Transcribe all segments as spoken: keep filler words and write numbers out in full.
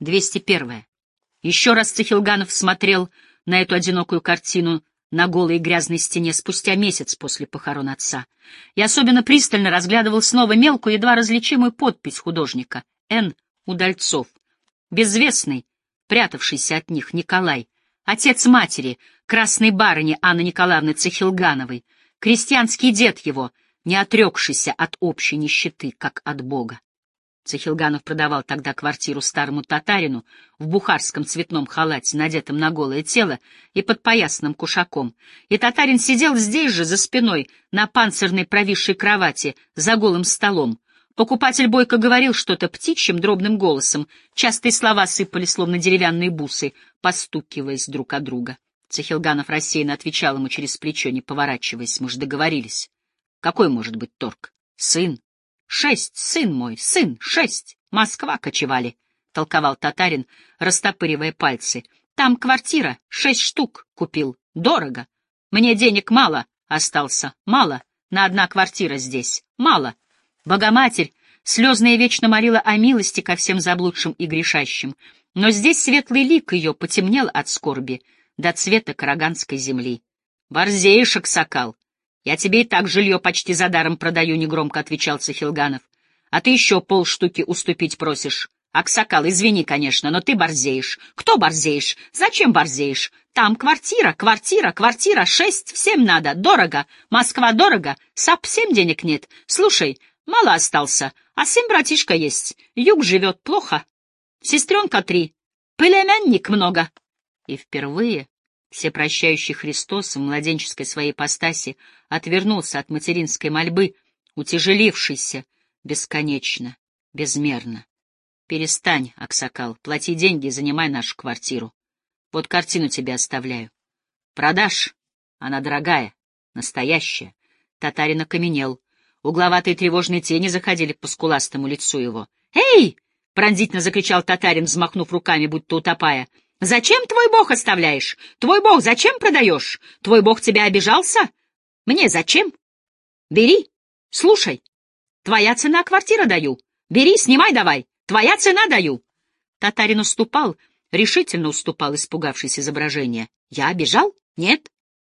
двести первое. Еще раз Цихилганов смотрел на эту одинокую картину на голой и грязной стене спустя месяц после похорон отца, и особенно пристально разглядывал снова мелкую, едва различимую подпись художника Н. Удальцов, безвестный, прятавшийся от них Николай, отец матери, красной барыни Анны Николаевны Цихилгановой, крестьянский дед его, не отрекшийся от общей нищеты, как от Бога. Цихилганов продавал тогда квартиру старому татарину в бухарском цветном халате, надетом на голое тело и под поясным кушаком, и татарин сидел здесь же, за спиной, на панцирной провисшей кровати, за голым столом. Покупатель бойко говорил что-то птичьим дробным голосом, частые слова сыпали, словно деревянные бусы, постукиваясь друг от друга. Цихилганов рассеянно отвечал ему через плечо, не поворачиваясь: мы же договорились. Какой может быть торг? Сын. Шесть, сын мой, сын, шесть. Москва кочевали, — толковал татарин, растопыривая пальцы. Там квартира, шесть штук купил. Дорого. Мне денег мало остался. Мало. На одна квартира здесь. Мало. Богоматерь слезная вечно молила о милости ко всем заблудшим и грешащим, но здесь светлый лик ее потемнел от скорби до цвета караганской земли. «Борзеешь, аксакал! Я тебе и так жилье почти за даром продаю», — негромко отвечал Цихилганов. «А ты еще полштуки уступить просишь. Аксакал, извини, конечно, но ты борзеешь». «Кто борзеешь? Зачем борзеешь? Там квартира, квартира, квартира, шесть, всем надо, дорого. Москва дорого, совсем денег нет. Слушай, мало остался, а сын братишка есть. Юг живет плохо. Сестренка три. Племянник много». И впервые всепрощающий Христос в младенческой своей ипостаси отвернулся от материнской мольбы, утяжелившейся бесконечно, безмерно. «Перестань, аксакал, плати деньги и занимай нашу квартиру. Вот картину тебе оставляю. Продашь? Она дорогая, настоящая». Татарин окаменел. Угловатые тревожные тени заходили по скуластому лицу его. «Эй!» — пронзительно закричал татарин, взмахнув руками, будто утопая. «Зачем твой бог оставляешь? Твой бог зачем продаешь? Твой бог тебя обижался? Мне зачем? Бери, слушай. Твоя цена, квартира даю. Бери, снимай давай. Твоя цена даю». Татарин уступал, решительно уступал, испугавшись изображения. «Я обижал? Нет.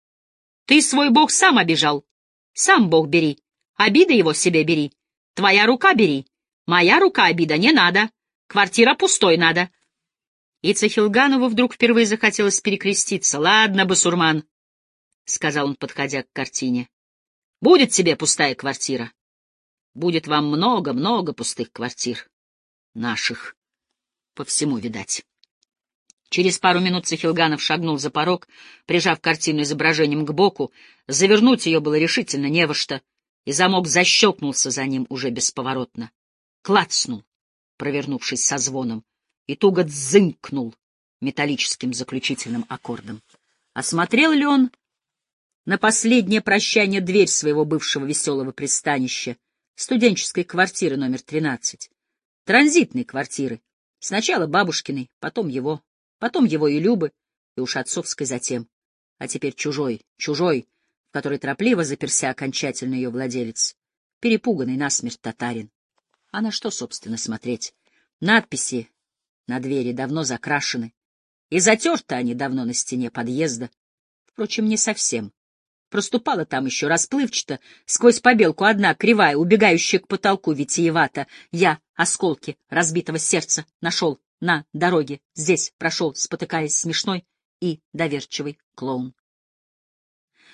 Ты свой бог сам обижал. Сам бог бери. Обида его себе бери. Твоя рука бери. Моя рука обида не надо. Квартира пустой надо». И Цихилганову вдруг впервые захотелось перекреститься. «Ладно, басурман», — сказал он, подходя к картине. «Будет тебе пустая квартира. Будет вам много-много пустых квартир. Наших. По всему, видать». Через пару минут Цихилганов шагнул за порог, прижав картину изображением к боку. Завернуть ее было решительно не во что, и замок защелкнулся за ним уже бесповоротно. Клацнул, провернувшись со звоном, и туго дзынькнул металлическим заключительным аккордом. Осмотрел ли он на последнее прощание дверь своего бывшего веселого пристанища, студенческой квартиры номер тринадцать, транзитной квартиры, сначала бабушкиной, потом его, потом его и Любы, и уж отцовской затем, а теперь чужой, чужой, в которой торопливо заперся окончательно ее владелец, перепуганный насмерть татарин. А на что, собственно, смотреть? Надписи на двери давно закрашены, и затерты они давно на стене подъезда. Впрочем, не совсем. Проступала там еще расплывчато, сквозь побелку одна кривая, убегающая к потолку витиевато. «Я осколки разбитого сердца нашел на дороге. Здесь прошел, спотыкаясь, смешной и доверчивый клоун».